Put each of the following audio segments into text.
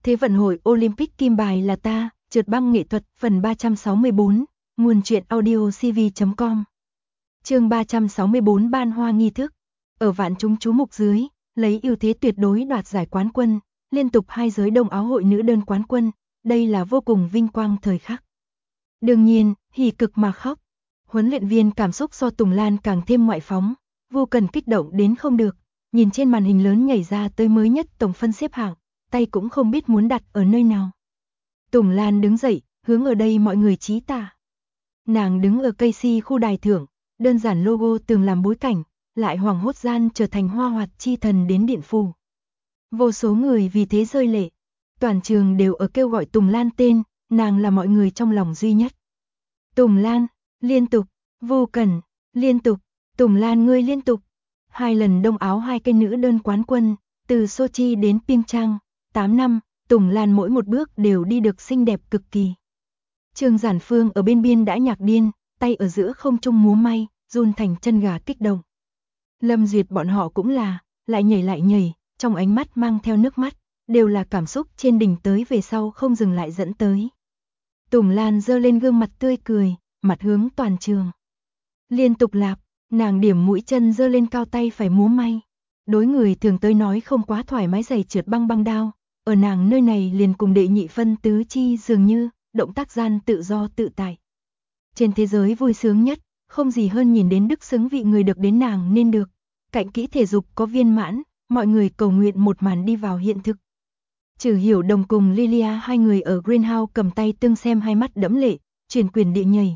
Thế vận hội Olympic kim bài là ta, trượt băng nghệ thuật phần 364, nguồn truyện audio cv.com. Chương 364 ban hoa nghi thức. Ở vạn chúng chú mục dưới, lấy ưu thế tuyệt đối đoạt giải quán quân, liên tục 2 giới đông áo hội nữ đơn quán quân, đây là vô cùng vinh quang thời khắc. Đương nhiên, hỉ cực mà khóc. Huấn luyện viên cảm xúc so Tùng Lan càng thêm ngoại phóng, vô cần kích động đến không được, nhìn trên màn hình lớn nhảy ra tới mới nhất tổng phân xếp hạng, tay cũng không biết muốn đặt ở nơi nào. Tùng Lan đứng dậy, hướng ở đây mọi người chí tả. Nàng đứng ở cây si khu đài thưởng, đơn giản logo tường làm bối cảnh, lại hoàng hốt gian trở thành hoa hoạt chi thần đến điện phủ. Vô số người vì thế rơi lệ, toàn trường đều ở kêu gọi Tùng Lan tên, nàng là mọi người trong lòng duy nhất. Tùng Lan, liên tục, vô cần, liên tục, Tùng Lan ngươi liên tục. 2 lần đông áo 2 cây nữ đơn quán quân, từ Sochi đến Pyeongchang, 8 năm, Tùng Lan mỗi một bước đều đi được xinh đẹp cực kỳ. Trương Giản Phương ở bên biên đã nhạc điên, tay ở giữa không trung múa may, run thành chân gà kích động. Lâm Duyệt bọn họ cũng là, lại nhảy, trong ánh mắt mang theo nước mắt, đều là cảm xúc trên đỉnh tới về sau không dừng lại dẫn tới. Tùng Lan giơ lên gương mặt tươi cười, mặt hướng toàn trường. Liên tục lạp, nàng điểm mũi chân giơ lên cao tay phải múa may. Đối người thường tới nói không quá thoải mái giày trượt băng đao, ở nàng nơi này liền cùng đệ nhị phân tứ chi dường như, động tác gian tự do tự tại. Trên thế giới vui sướng nhất, không gì hơn nhìn đến đức xứng vị người được đến nàng nên được. Cạnh kỹ thể dục có viên mãn, mọi người cầu nguyện một màn đi vào hiện thực. Trừ Hiểu Đồng cùng Lilia hai người ở Greenhouse cầm tay tương xem hai mắt đẫm lệ, truyền quyền địa nhảy.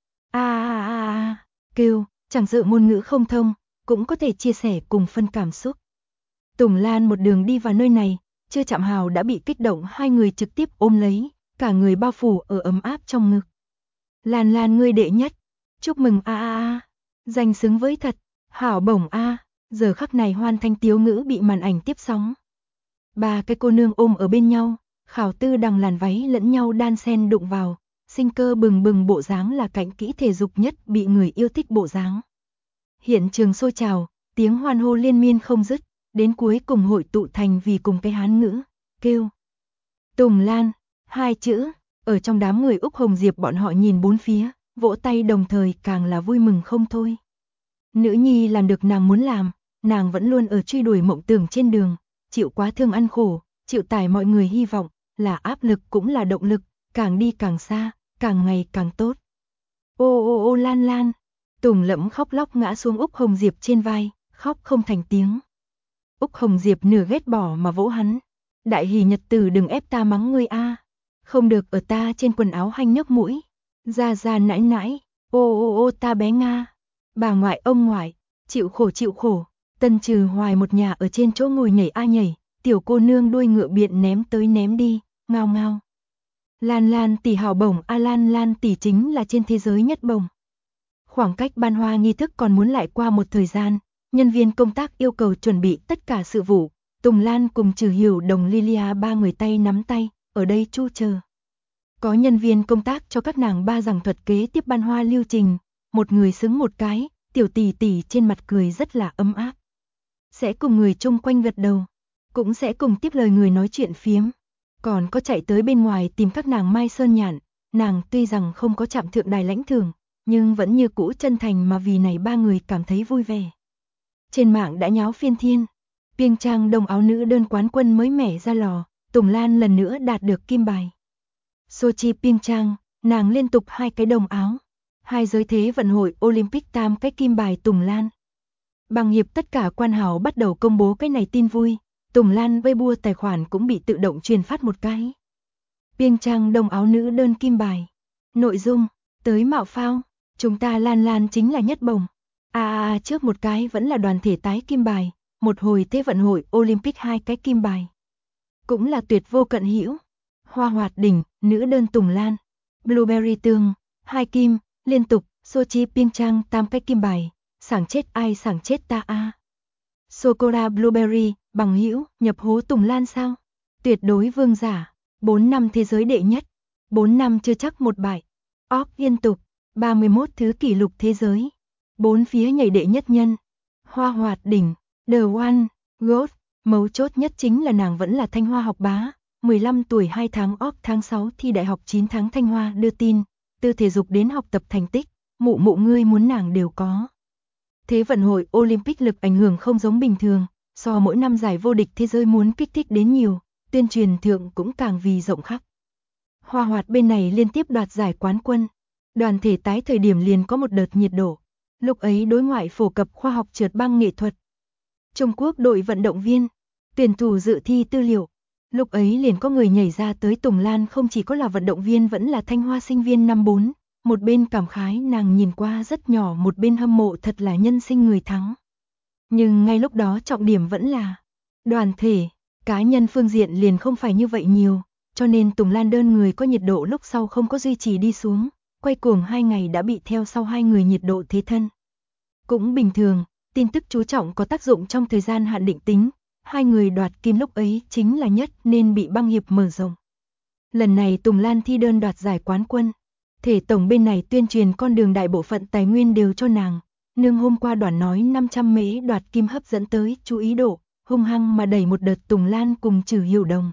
Kêu, chẳng sợ ngôn ngữ không thông, cũng có thể chia sẻ cùng phân cảm xúc. Tùng Lan một đường đi vào nơi này, chưa chạm hào đã bị kích động hai người trực tiếp ôm lấy, cả người bao phủ ở ấm áp trong ngực. Lan ngươi đệ nhất, chúc mừng danh xứng với thật, hảo bổng giờ khắc này hoan thanh tiếu ngữ bị màn ảnh tiếp sóng. 3 cái cô nương ôm ở bên nhau, khảo tư đằng làn váy lẫn nhau đan xen đụng vào, sinh cơ bừng bộ dáng là cạnh kỹ thể dục nhất bị người yêu thích bộ dáng. Hiện trường sôi trào, tiếng hoan hô liên miên không dứt, đến cuối cùng hội tụ thành vì cùng cái Hán ngữ, kêu. Tùng Lan, 2 chữ, ở trong đám người Úc Hồng Diệp bọn họ nhìn bốn phía, vỗ tay đồng thời càng là vui mừng không thôi. Nữ nhi làm được nàng muốn làm, nàng vẫn luôn ở truy đuổi mộng tưởng trên đường, chịu quá thương ăn khổ, chịu tải mọi người hy vọng, là áp lực cũng là động lực, càng đi càng xa, càng ngày càng tốt. Ô Lan, Tùng Lẫm khóc lóc ngã xuống Úc Hồng Diệp trên vai, khóc không thành tiếng. Úc Hồng Diệp nửa ghét bỏ mà vỗ hắn. Đại hỷ nhật tử đừng ép ta mắng ngươi không được ở ta trên quần áo hanh nước mũi. Ra nãi, ô ta bé Nga. Bà ngoại ông ngoại, chịu khổ, Tân Trừ Hoài một nhà ở trên chỗ ngồi nhảy, tiểu cô nương đuôi ngựa biện ném tới ném đi, ngao. Lan tỷ hào bổng Lan tỷ chính là trên thế giới nhất bổng. Khoảng cách ban hoa nghi thức còn muốn lại qua một thời gian, nhân viên công tác yêu cầu chuẩn bị tất cả sự vụ, Tùng Lan cùng Trừ Hiểu Đồng Lilia 3 người tay nắm tay, ở đây chu chờ. Có nhân viên công tác cho các nàng 3 giảng thuật kế tiếp ban hoa lưu trình, một người xứng một cái, tiểu tỷ tỷ trên mặt cười rất là ấm áp. Sẽ cùng người chung quanh gật đầu, cũng sẽ cùng tiếp lời người nói chuyện phiếm. Còn có chạy tới bên ngoài tìm các nàng Mai Sơn Nhạn, nàng tuy rằng không có chạm thượng đài lãnh thưởng, nhưng vẫn như cũ chân thành mà vì này 3 người cảm thấy vui vẻ. Trên mạng đã nháo phiên thiên, Pyeongchang đông áo nữ đơn quán quân mới mẻ ra lò, Tùng Lan lần nữa đạt được kim bài. Sochi Pyeongchang, nàng liên tục 2 cái đồng áo, 2 giới thế vận hội Olympic tam cái kim bài Tùng Lan. Bằng hiệp tất cả quan hảo bắt đầu công bố cái này tin vui, Tùng Lan Weibo tài khoản cũng bị tự động truyền phát một cái. Pyeongchang đông áo nữ đơn kim bài. Nội dung, tới mạo phao, chúng ta Lan chính là nhất bổng. Trước một cái vẫn là đoàn thể tái kim bài, một hồi thế vận hội Olympic 2 cái kim bài. Cũng là tuyệt vô cận hữu. Hoa hoạt đỉnh, nữ đơn Tùng Lan. Blueberry tương, 2 kim, liên tục, Sochi Pyeongchang tam cái kim bài, sảng chết ta Sokora Blueberry, bằng hữu, nhập hố Tùng Lan sao? Tuyệt đối vương giả, 4 năm thế giới đệ nhất, 4 năm chưa chắc một bại. Liên tục, 31 thứ kỷ lục thế giới. 4 phía nhảy đệ nhất nhân. Hoa hoạt đỉnh, The One, GOAT, mấu chốt nhất chính là nàng vẫn là Thanh Hoa học bá, 15 tuổi 2 tháng OP tháng 6 thi đại học 9 tháng Thanh Hoa đưa tin, từ thể dục đến học tập thành tích, mụ ngươi muốn nàng đều có. Thế vận hội Olympic lực ảnh hưởng không giống bình thường, so mỗi năm giải vô địch thế giới muốn kích thích đến nhiều, tuyên truyền thượng cũng càng vì rộng khắp. Hoa Hoạt bên này liên tiếp đoạt giải quán quân, đoàn thể tái thời điểm liền có một đợt nhiệt độ, lúc ấy đối ngoại phổ cập khoa học trượt băng nghệ thuật. Trung Quốc đội vận động viên, tuyển thủ dự thi tư liệu, lúc ấy liền có người nhảy ra tới Tùng Lan không chỉ có là vận động viên vẫn là Thanh Hoa sinh viên năm 4, một bên cảm khái nàng nhìn qua rất nhỏ một bên hâm mộ thật là nhân sinh người thắng. Nhưng ngay lúc đó trọng điểm vẫn là đoàn thể, cá nhân phương diện liền không phải như vậy nhiều, cho nên Tùng Lan đơn người có nhiệt độ lúc sau không có duy trì đi xuống, quay cuồng 2 ngày đã bị theo sau 2 người nhiệt độ thế thân. Cũng bình thường, tin tức chú trọng có tác dụng trong thời gian hạn định tính, 2 người đoạt kim lúc ấy chính là nhất nên bị băng hiệp mở rộng. Lần này Tùng Lan thi đơn đoạt giải quán quân, thể tổng bên này tuyên truyền con đường đại bộ phận tài nguyên đều cho nàng, nương hôm qua đoàn nói 500 mễ đoạt kim hấp dẫn tới chú ý độ, hung hăng mà đẩy một đợt Tùng Lan cùng Trử Hiểu Đồng.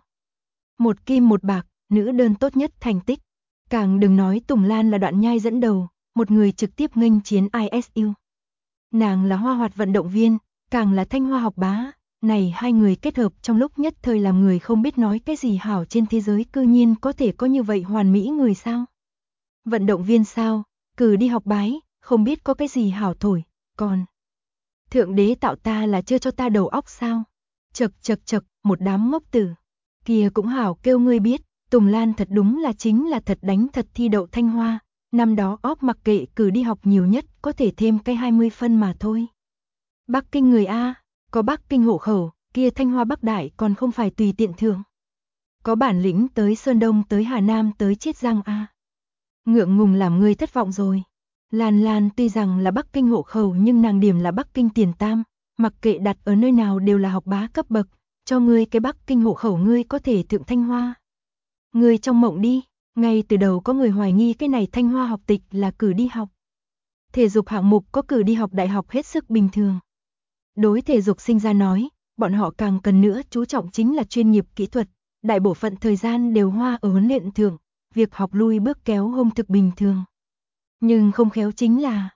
1 kim 1 bạc, nữ đơn tốt nhất thành tích. Càng đừng nói Tùng Lan là đoạn nhai dẫn đầu, một người trực tiếp nghênh chiến ISU. Nàng là Hoa Hoạt vận động viên, càng là Thanh Hoa học bá, này 2 người kết hợp trong lúc nhất thời làm người không biết nói cái gì hảo trên thế giới cư nhiên có thể có như vậy hoàn mỹ người sao. Vận động viên sao, cử đi học bái, không biết có cái gì hảo thổi, còn Thượng đế tạo ta là chưa cho ta đầu óc sao? Chậc, một đám ngốc tử. Kia cũng hảo kêu ngươi biết, Tùng Lan thật đúng là chính là thật đánh thật thi đậu Thanh Hoa, năm đó óp mặc kệ cử đi học nhiều nhất có thể thêm cái 20 phân mà thôi. Bắc Kinh người A, có Bắc Kinh hộ khẩu, kia Thanh Hoa Bắc Đại còn không phải tùy tiện thưởng. Có bản lĩnh tới Sơn Đông tới Hà Nam tới Chiết Giang A. Ngượng ngùng làm ngươi thất vọng rồi. Lan tuy rằng là Bắc Kinh hộ khẩu nhưng nàng điểm là Bắc Kinh tiền tam, mặc kệ đặt ở nơi nào đều là học bá cấp bậc, cho ngươi cái Bắc Kinh hộ khẩu ngươi có thể thượng Thanh Hoa. Ngươi trong mộng đi, ngay từ đầu có người hoài nghi cái này Thanh Hoa học tịch là cử đi học. Thể dục hạng mục có cử đi học đại học hết sức bình thường. Đối thể dục sinh ra nói, bọn họ càng cần nữa chú trọng chính là chuyên nghiệp kỹ thuật, đại bộ phận thời gian đều hoa ở huấn luyện thượng, việc học lui bước kéo hôm thực bình thường. Nhưng không khéo chính là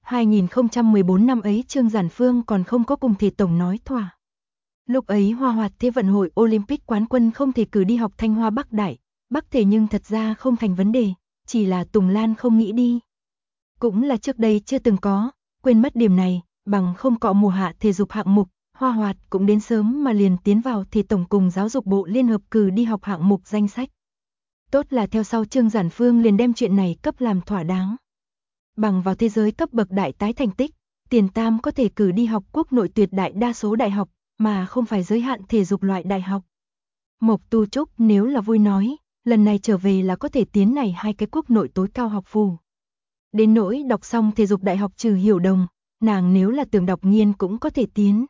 2014 năm ấy Trương Giản Phương còn không có cùng thể tổng nói thỏa. Lúc ấy Hoa Hoạt Thế vận hội Olympic quán quân không thể cử đi học Thanh Hoa Bắc Đại, Bắc thể nhưng thật ra không thành vấn đề, chỉ là Tùng Lan không nghĩ đi. Cũng là trước đây chưa từng có, quên mất điểm này, bằng không cọ mùa hạ thể dục hạng mục, Hoa Hoạt cũng đến sớm mà liền tiến vào thể tổng cùng giáo dục bộ liên hợp cử đi học hạng mục danh sách. Tốt là theo sau Trương Giản Phương liền đem chuyện này cấp làm thỏa đáng. Bằng vào thế giới cấp bậc đại tái thành tích, tiền tam có thể cử đi học quốc nội tuyệt đại đa số đại học, mà không phải giới hạn thể dục loại đại học. Mộc Tu Trúc nếu là vui nói, lần này trở về là có thể tiến này 2 cái quốc nội tối cao học phủ. Đến nỗi đọc xong thể dục đại học Trừ Hiểu Đồng, nàng nếu là tưởng đọc nghiên cũng có thể tiến.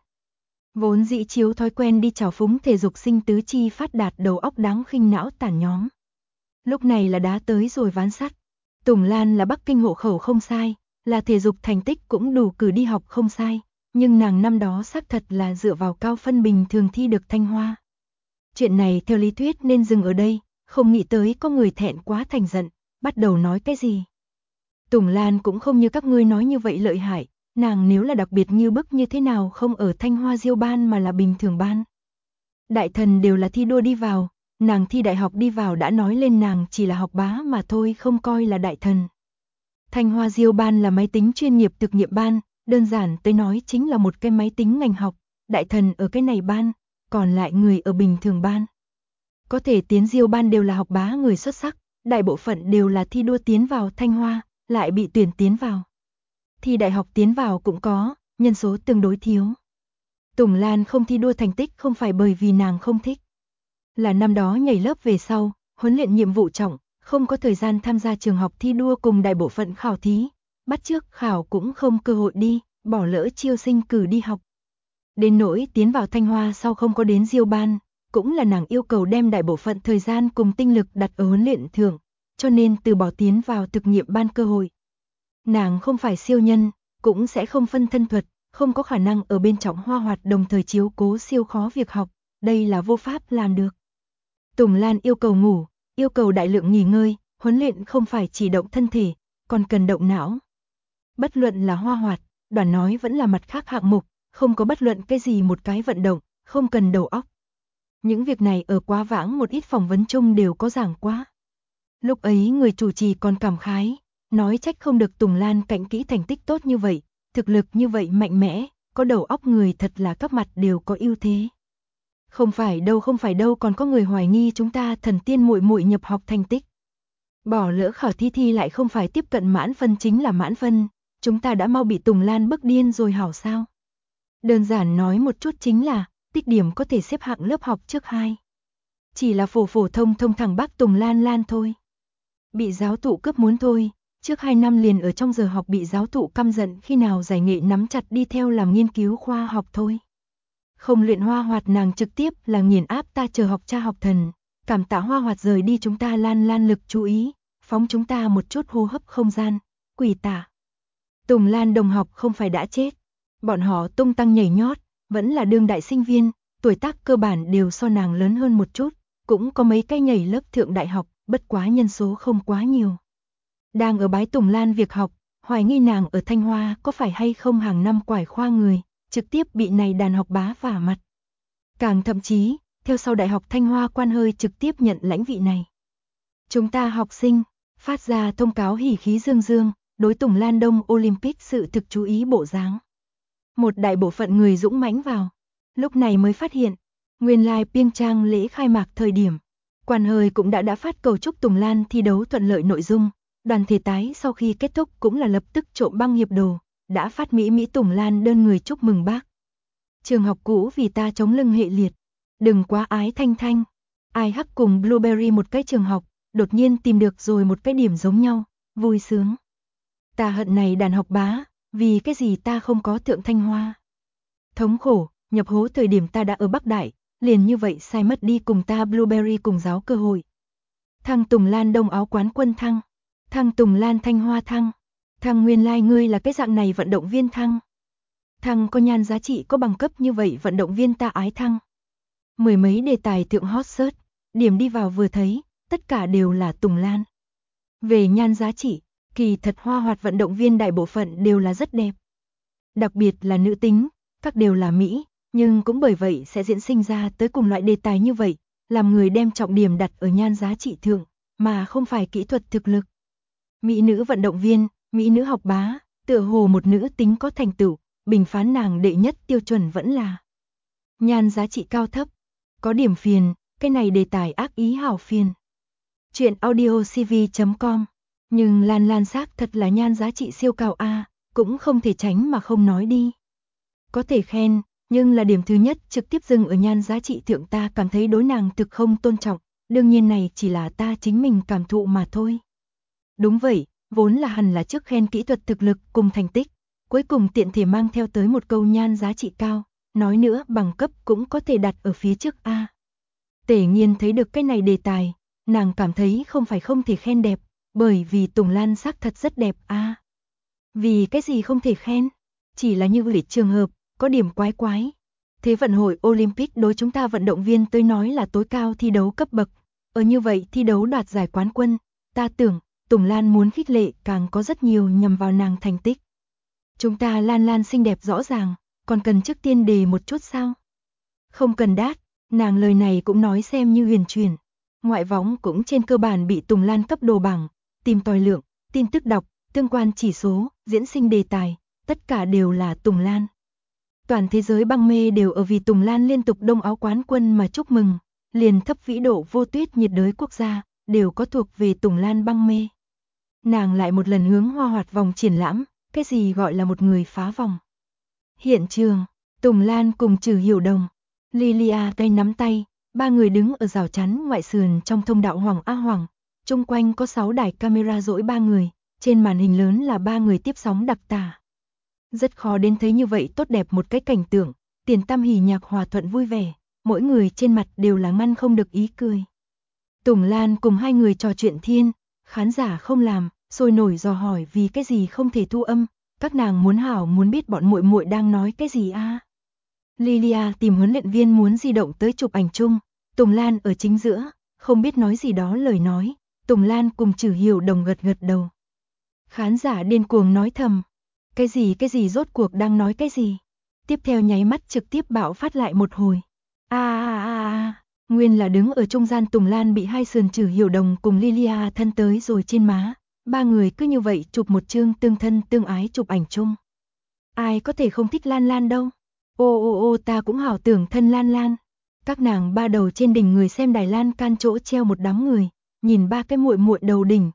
Vốn dĩ chiếu thói quen đi chào phúng thể dục sinh tứ chi phát đạt đầu óc đáng khinh não tản nhóm. Lúc này là đá tới rồi ván sắt. Tùng Lan là Bắc Kinh hộ khẩu không sai, là thể dục thành tích cũng đủ cử đi học không sai, nhưng nàng năm đó xác thật là dựa vào cao phân bình thường thi được Thanh Hoa. Chuyện này theo lý thuyết nên dừng ở đây, không nghĩ tới có người thẹn quá thành giận, bắt đầu nói cái gì. Tùng Lan cũng không như các ngươi nói như vậy lợi hại, nàng nếu là đặc biệt như bức như thế nào không ở Thanh Hoa diêu ban mà là bình thường ban. Đại thần đều là thi đua đi vào, nàng thi đại học đi vào đã nói lên nàng chỉ là học bá mà thôi không coi là đại thần. Thanh Hoa diêu ban là máy tính chuyên nghiệp thực nghiệm ban, đơn giản tới nói chính là một cái máy tính ngành học, đại thần ở cái này ban, còn lại người ở bình thường ban. Có thể tiến diêu ban đều là học bá người xuất sắc, đại bộ phận đều là thi đua tiến vào Thanh Hoa, lại bị tuyển tiến vào. Thi đại học tiến vào cũng có, nhân số tương đối thiếu. Tùng Lan không thi đua thành tích không phải bởi vì nàng không thích. Là năm đó nhảy lớp về sau, huấn luyện nhiệm vụ trọng, không có thời gian tham gia trường học thi đua cùng đại bộ phận khảo thí, bắt trước khảo cũng không cơ hội đi, bỏ lỡ chiêu sinh cử đi học. Đến nỗi tiến vào Thanh Hoa sau không có đến diêu ban, cũng là nàng yêu cầu đem đại bộ phận thời gian cùng tinh lực đặt ở huấn luyện thượng, cho nên từ bỏ tiến vào thực nghiệm ban cơ hội. Nàng không phải siêu nhân, cũng sẽ không phân thân thuật, không có khả năng ở bên Trọng Hoa Hoạt đồng thời chiếu cố siêu khó việc học, đây là vô pháp làm được. Tùng Lan yêu cầu ngủ, yêu cầu đại lượng nghỉ ngơi, huấn luyện không phải chỉ động thân thể, còn cần động não. Bất luận là hoa hoạt, đoàn nói vẫn là mặt khác hạng mục, không có bất luận cái gì một cái vận động, không cần đầu óc. Những việc này ở quá vãng một ít phỏng vấn chung đều có giảng quá. Lúc ấy người chủ trì còn cảm khái, nói trách không được Tùng Lan cạnh kỹ thành tích tốt như vậy, thực lực như vậy mạnh mẽ, có đầu óc người thật là các mặt đều có ưu thế. Không phải đâu còn có người hoài nghi chúng ta thần tiên muội muội nhập học thành tích. Bỏ lỡ khảo thi lại không phải tiếp cận mãn phân chính là mãn phân, chúng ta đã mau bị Tùng Lan bức điên rồi hảo sao. Đơn giản nói một chút chính là, tích điểm có thể xếp hạng lớp học trước 2. Chỉ là phổ thông thẳng bác Tùng Lan thôi. Bị giáo thụ cướp muốn thôi, trước 2 năm liền ở trong giờ học bị giáo thụ căm giận khi nào giải nghệ nắm chặt đi theo làm nghiên cứu khoa học thôi. Không luyện hoa hoạt nàng trực tiếp là nghiền áp ta chờ học cha học thần, cảm tạ hoa hoạt rời đi chúng ta Lan lực chú ý, phóng chúng ta một chút hô hấp không gian, quỷ tả. Tùng Lan đồng học không phải đã chết, bọn họ tung tăng nhảy nhót, vẫn là đương đại sinh viên, tuổi tác cơ bản đều so nàng lớn hơn một chút, cũng có mấy cái nhảy lớp thượng đại học, bất quá nhân số không quá nhiều. Đang ở bái Tùng Lan việc học, hoài nghi nàng ở Thanh Hoa có phải hay không hàng năm quải khoa người, trực tiếp bị này đàn học bá vả mặt. Càng thậm chí, theo sau đại học Thanh Hoa quan hơi trực tiếp nhận lãnh vị này. Chúng ta học sinh, phát ra thông cáo hỉ khí dương dương, đối Tùng Lan Đông Olympic sự thực chú ý bộ dáng. Một đại bộ phận người dũng mãnh vào, lúc này mới phát hiện, nguyên lai Pyeongchang lễ khai mạc thời điểm, quan hơi cũng đã phát cầu chúc Tùng Lan thi đấu thuận lợi nội dung, đoàn thể tái sau khi kết thúc cũng là lập tức trộm băng hiệp đồ, đã phát Mỹ Tùng Lan đơn người chúc mừng bác. Trường học cũ vì ta chống lưng hệ liệt, đừng quá ái Thanh Thanh. Ai hắc cùng Blueberry một cái trường học, đột nhiên tìm được rồi một cái điểm giống nhau, vui sướng. Ta hận này đàn học bá, vì cái gì ta không có thượng Thanh Hoa. Thống khổ, nhập hố thời điểm ta đã ở Bắc Đại, liền như vậy sai mất đi cùng ta Blueberry cùng giáo cơ hội. Thăng Tùng Lan Đông áo quán quân thăng, thăng Tùng Lan Thanh Hoa thăng, thăng nguyên lai ngươi là cái dạng này vận động viên thăng. Thăng có nhan giá trị có bằng cấp như vậy vận động viên ta ái thăng. Mười mấy đề tài thượng hot search, điểm đi vào vừa thấy, tất cả đều là Tùng Lan. Về nhan giá trị, kỳ thật hoa hoạt vận động viên đại bộ phận đều là rất đẹp. Đặc biệt là nữ tính, các đều là Mỹ, nhưng cũng bởi vậy sẽ diễn sinh ra tới cùng loại đề tài như vậy, làm người đem trọng điểm đặt ở nhan giá trị thượng, mà không phải kỹ thuật thực lực. Mỹ nữ vận động viên, Mỹ nữ học bá, tựa hồ một nữ tính có thành tựu, bình phán nàng đệ nhất tiêu chuẩn vẫn là nhan giá trị cao thấp. Có điểm phiền, cái này đề tài ác ý hảo phiền. Chuyện audiocv.com. Nhưng Lan xác thật là nhan giá trị siêu cao a, cũng không thể tránh mà không nói đi. Có thể khen, nhưng là điểm thứ nhất trực tiếp dừng ở nhan giá trị thượng ta cảm thấy đối nàng thực không tôn trọng, đương nhiên này chỉ là ta chính mình cảm thụ mà thôi. Đúng vậy, vốn là hẳn là trước khen kỹ thuật thực lực cùng thành tích, cuối cùng tiện thể mang theo tới một câu nhan giá trị cao, nói nữa bằng cấp cũng có thể đặt ở phía trước a. Tề Nghiên thấy được cái này đề tài, nàng cảm thấy không phải không thể khen đẹp, bởi vì Tùng Lan xác thật rất đẹp a. Vì cái gì không thể khen? Chỉ là như lịch trường hợp, có điểm quái. Thế vận hội Olympic đối chúng ta vận động viên tới nói là tối cao thi đấu cấp bậc. Ở như vậy thi đấu đoạt giải quán quân, ta tưởng Tùng Lan muốn khích lệ càng có rất nhiều nhằm vào nàng thành tích. Chúng ta Lan xinh đẹp rõ ràng, còn cần trước tiên đề một chút sao? Không cần đát, nàng lời này cũng nói xem như huyền truyền. Ngoại võng cũng trên cơ bản bị Tùng Lan cấp đồ bảng, tìm tòi lượng, tin tức đọc, tương quan chỉ số, diễn sinh đề tài, tất cả đều là Tùng Lan. Toàn thế giới băng mê đều ở vì Tùng Lan liên tục đông áo quán quân mà chúc mừng, liền thấp vĩ độ vô tuyết nhiệt đới quốc gia, đều có thuộc về Tùng Lan băng mê. Nàng lại một lần hướng hoa hoạt vòng triển lãm, cái gì gọi là một người phá vòng. Hiện trường, Tùng Lan cùng Trừ Hiểu Đồng, Lilia tay nắm tay, ba người đứng ở rào chắn ngoại sườn trong thông đạo Hoàng A Hoàng, chung quanh có 6 đài camera dỗi ba người, trên màn hình lớn là ba người tiếp sóng đặc tả. Rất khó đến thấy như vậy tốt đẹp một cái cảnh tượng, tiền tam hỉ nhạc hòa thuận vui vẻ, mỗi người trên mặt đều là ngăn không được ý cười. Tùng Lan cùng hai người trò chuyện thiên, khán giả không làm, sôi nổi dò hỏi vì cái gì không thể thu âm, các nàng muốn biết bọn muội muội đang nói cái gì a. Lilia tìm huấn luyện viên muốn di động tới chụp ảnh chung, Tùng Lan ở chính giữa, không biết nói gì đó lời nói, Tùng Lan cùng Trử Hiểu Đồng gật gật đầu. Khán giả điên cuồng nói thầm, cái gì rốt cuộc đang nói cái gì? Tiếp theo nháy mắt trực tiếp bạo phát lại một hồi. Nguyên là đứng ở trung gian Tùng Lan bị hai sườn Trử Hiểu Đồng cùng Lilia thân tới rồi trên má, ba người cứ như vậy chụp một chương tương thân tương ái chụp ảnh chung. Ai có thể không thích Lan Lan đâu? Ô ta cũng hảo tưởng thân Lan Lan. Các nàng ba đầu trên đỉnh người xem đài lan can chỗ treo một đám người, nhìn ba cái muội muội đầu đỉnh,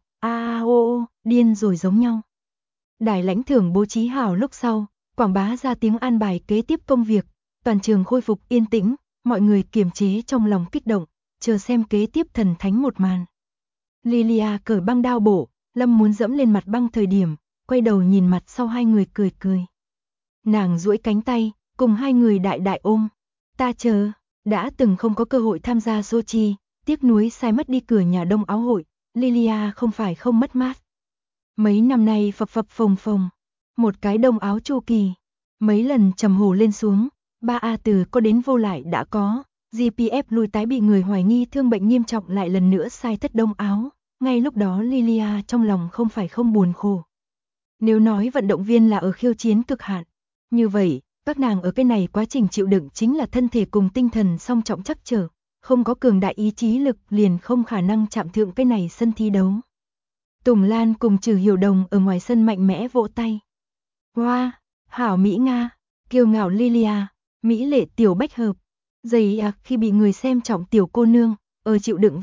điên rồi giống nhau. Đài lãnh thưởng bố trí hảo lúc sau, quảng bá ra tiếng an bài kế tiếp công việc, toàn trường khôi phục yên tĩnh, mọi người kiềm chế trong lòng kích động, chờ xem kế tiếp thần thánh một màn. Lilia cởi băng đao bổ, Lâm muốn dẫm lên mặt băng thời điểm, quay đầu nhìn mặt sau hai người cười cười. Nàng duỗi cánh tay, cùng hai người đại đại ôm. Ta chờ, đã từng không có cơ hội tham gia Sochi, tiếc nuối sai mất đi cửa nhà đông áo hội, Lilia không phải không mất mát. Mấy năm nay phập phập phồng phồng, một cái đông áo chu kỳ, mấy lần trầm hồ lên xuống, 3A từ có đến vô lại đã có, GPF lui tái bị người hoài nghi thương bệnh nghiêm trọng lại lần nữa sai thất đông áo, ngay lúc đó Lilia trong lòng không phải không buồn khổ. Nếu nói vận động viên là ở khiêu chiến cực hạn, như vậy, các nàng ở cái này quá trình chịu đựng chính là thân thể cùng tinh thần song trọng chắc trở, không có cường đại ý chí lực liền không khả năng chạm thượng cái này sân thi đấu. Tùng Lan cùng Trử Hiểu Đồng ở ngoài sân mạnh mẽ vỗ tay. Wow, hảo Mỹ Nga, kiêu ngạo Lilia, Mỹ lệ tiểu bách hợp, dày khi bị người xem trọng tiểu cô nương, ở chịu đựng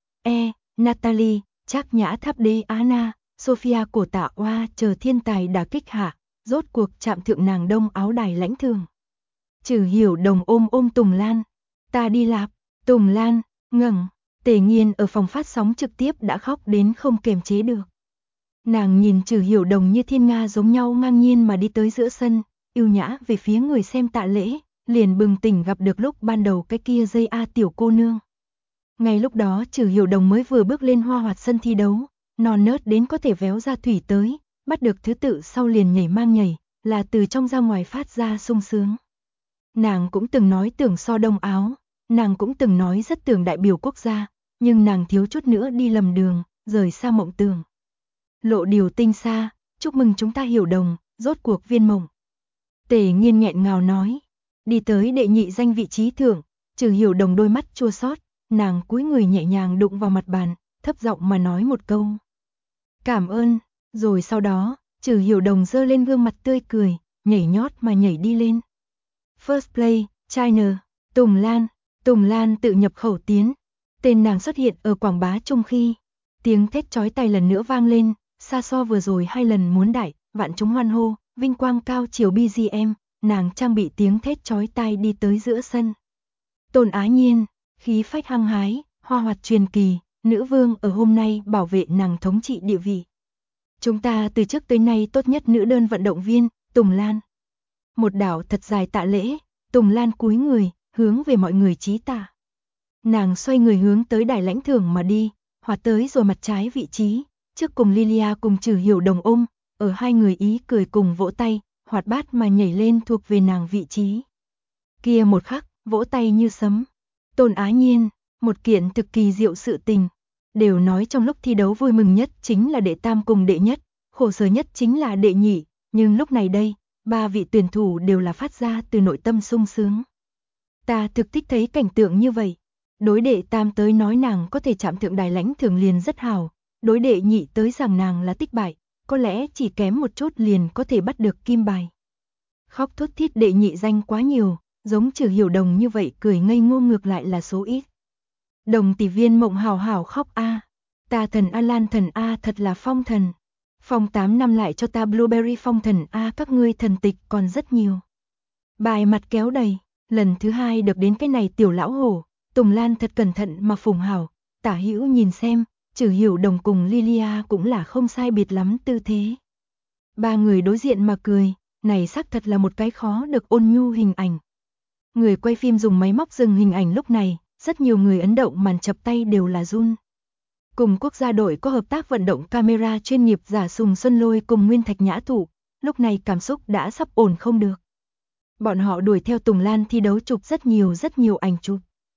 Natalie, Trác Nhã Tháp Đế Anna, Sophia cổ tạ Oa chờ thiên tài đả kích hạ, rốt cuộc chạm thượng nàng đông áo đài lãnh thưởng. Trử Hiểu Đồng ôm Tùng Lan, ta đi lạp, Tùng Lan, ngẩng, Tề Nghiên ở phòng phát sóng trực tiếp đã khóc đến không kềm chế được. Nàng nhìn Trử Hiểu Đồng như thiên nga giống nhau ngang nhiên mà đi tới giữa sân, yêu nhã về phía người xem tạ lễ, liền bừng tỉnh gặp được lúc ban đầu cái kia dây tiểu cô nương. Ngay lúc đó Trử Hiểu Đồng mới vừa bước lên hoa hoạt sân thi đấu, non nớt đến có thể véo ra thủy tới, bắt được thứ tự sau liền nhảy mang nhảy, là từ trong ra ngoài phát ra sung sướng. Nàng cũng từng nói tưởng so đông áo, nàng cũng từng nói rất tưởng đại biểu quốc gia, nhưng nàng thiếu chút nữa đi lầm đường, rời xa mộng tưởng. Lộ điều tinh xa, chúc mừng chúng ta Hiểu Đồng, rốt cuộc viên mộng. Tề Nghiên nghẹn ngào nói, đi tới đệ nhị danh vị trí thưởng, Trử Hiểu Đồng đôi mắt chua xót, nàng cúi người nhẹ nhàng đụng vào mặt bàn, thấp giọng mà nói một câu. Cảm ơn, rồi sau đó, Trử Hiểu Đồng giơ lên gương mặt tươi cười, nhảy nhót mà nhảy đi lên. First play, China, Tùng Lan tự nhập khẩu tiến. Tên nàng xuất hiện ở quảng bá chung khi. Tiếng thét chói tai lần nữa vang lên, xa so vừa rồi 2 lần muốn đại, vạn chúng hoan hô, vinh quang cao chiều BGM, nàng trang bị tiếng thét chói tai đi tới giữa sân. Tôn Á Nhiên, khí phách hăng hái, hoa hoạt truyền kỳ, nữ vương ở hôm nay bảo vệ nàng thống trị địa vị. Chúng ta từ trước tới nay tốt nhất nữ đơn vận động viên, Tùng Lan. Một đảo thật dài tạ lễ, Tùng Lan cúi người, hướng về mọi người chí tạ. Nàng xoay người hướng tới đài lãnh thưởng mà đi, hoạt tới rồi mặt trái vị trí, trước cùng Lilia cùng Trử Hiểu Đồng ôm, ở hai người ý cười cùng vỗ tay, hoạt bát mà nhảy lên thuộc về nàng vị trí. Kia một khắc, vỗ tay như sấm. Tôn Á Nhiên, một kiện thực kỳ diệu sự tình. Đều nói trong lúc thi đấu vui mừng nhất chính là đệ tam cùng đệ nhất, khổ sở nhất chính là đệ nhị, nhưng lúc này đây, 3 vị tuyển thủ đều là phát ra từ nội tâm sung sướng. Ta thực thích thấy cảnh tượng như vậy. Đối đệ tam tới nói nàng có thể chạm thượng đài lãnh thưởng liền rất hào, đối đệ nhị tới rằng nàng là tích bại, có lẽ chỉ kém một chút liền có thể bắt được kim bài. Khóc thút thít đệ nhị danh quá nhiều, giống Trử Hiểu Đồng như vậy cười ngây ngô ngược lại là số ít. Đồng tỷ viên mộng hào hào khóc a, ta thần A Lan thần A thật là phong thần. Phong 8 năm lại cho ta Blueberry phong thần A, các ngươi thần tịch còn rất nhiều. Bài mặt kéo đầy, lần thứ 2 được đến cái này tiểu lão hổ, Tùng Lan thật cẩn thận mà phùng hào, tả hữu nhìn xem, Trử Hiểu Đồng cùng Lilia cũng là không sai biệt lắm tư thế. 3 người đối diện mà cười, này xác thật là một cái khó được ôn nhu hình ảnh. Người quay phim dùng máy móc dừng hình ảnh lúc này, rất nhiều người ấn động màn chập tay đều là run. Cùng quốc gia đội có hợp tác vận động camera chuyên nghiệp giả Sùng Xuân Lôi cùng Nguyên Thạch Nhã Thụ, lúc này cảm xúc đã sắp ổn không được. Bọn họ đuổi theo Tùng Lan thi đấu chụp rất nhiều ảnh chụp.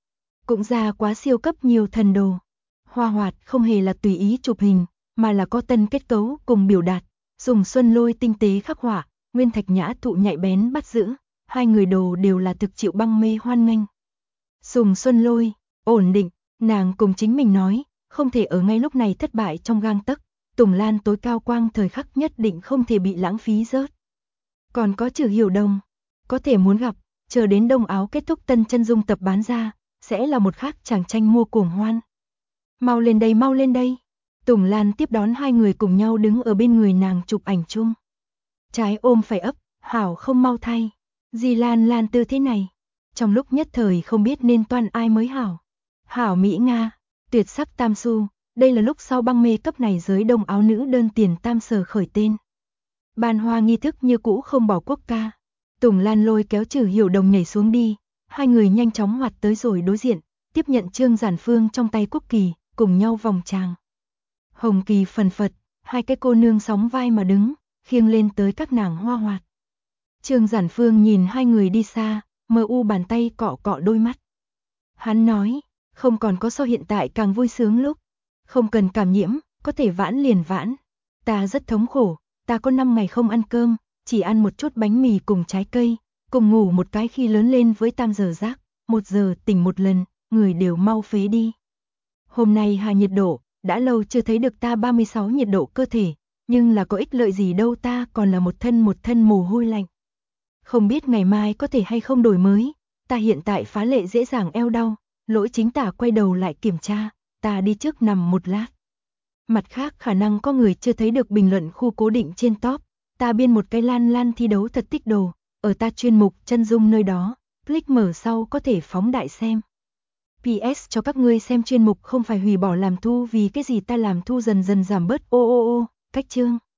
cũng ra quá siêu cấp nhiều thần đồ. Hoa Hoạt không hề là tùy ý chụp hình, mà là có tân kết cấu cùng biểu đạt, dùng xuân lôi tinh tế khắc họa, nguyên thạch nhã thụ nhạy bén bắt giữ, hai người đồ đều là thực chịu băng mê hoan nghênh. Sùng Xuân Lôi, ổn định, nàng cùng chính mình nói, không thể ở ngay lúc này thất bại trong gang tấc, Tùng Lan tối cao quang thời khắc nhất định không thể bị lãng phí rớt. Còn có Trừ Hiểu Đông, có thể muốn gặp, chờ đến đông áo kết thúc tân chân dung tập bán ra, sẽ là một khác chàng tranh mua cuồng hoan. Mau lên đây, mau lên đây. Tùng Lan tiếp đón hai người cùng nhau đứng ở bên người nàng chụp ảnh chung. Trái ôm phải ấp, hảo không mau thay. Gì Lan Lan tư thế này. Trong lúc nhất thời không biết nên toan ai mới hảo. Hảo Mỹ Nga, tuyệt sắc tam su, đây là lúc sau băng mê cấp này giới đông áo nữ đơn tiền tam sở khởi tên. Ban hoa nghi thức như cũ không bỏ quốc ca. Tùng Lan lôi kéo Trừ Hiểu Đồng nhảy xuống đi, hai người nhanh chóng hoạt tới rồi đối diện, tiếp nhận Trương Giản Phương trong tay quốc kỳ, cùng nhau vòng tràng. Hồng kỳ phần phật, hai cái cô nương sóng vai mà đứng, khiêng lên tới các nàng Hoa Hoạt. Trương Giản Phương nhìn hai người đi xa, mờ u bàn tay cọ cọ đôi mắt. Hắn nói, không còn có so hiện tại càng vui sướng lúc, không cần cảm nhiễm, có thể vãn liền vãn. Ta rất thống khổ, ta có 5 ngày không ăn cơm, chỉ ăn một chút bánh mì cùng trái cây, cùng ngủ một cái khi lớn lên với tam giờ giấc, 1 giờ tỉnh một lần, người đều mau phế đi. Hôm nay hạ nhiệt độ, đã lâu chưa thấy được ta 36 nhiệt độ cơ thể, nhưng là có ích lợi gì đâu, ta còn là một thân mồ hôi lạnh. Không biết ngày mai có thể hay không đổi mới, ta hiện tại phá lệ dễ dàng eo đau, lỗi chính tả quay đầu lại kiểm tra, ta đi trước nằm một lát. Mặt khác khả năng có người chưa thấy được bình luận khu cố định trên top, ta biên một cái Lan Lan thi đấu thật tích đồ, ở ta chuyên mục chân dung nơi đó, click mở sau có thể phóng đại xem. PS cho các ngươi xem chuyên mục không phải hủy bỏ làm thu vì cái gì ta làm thu dần dần giảm bớt cách chương.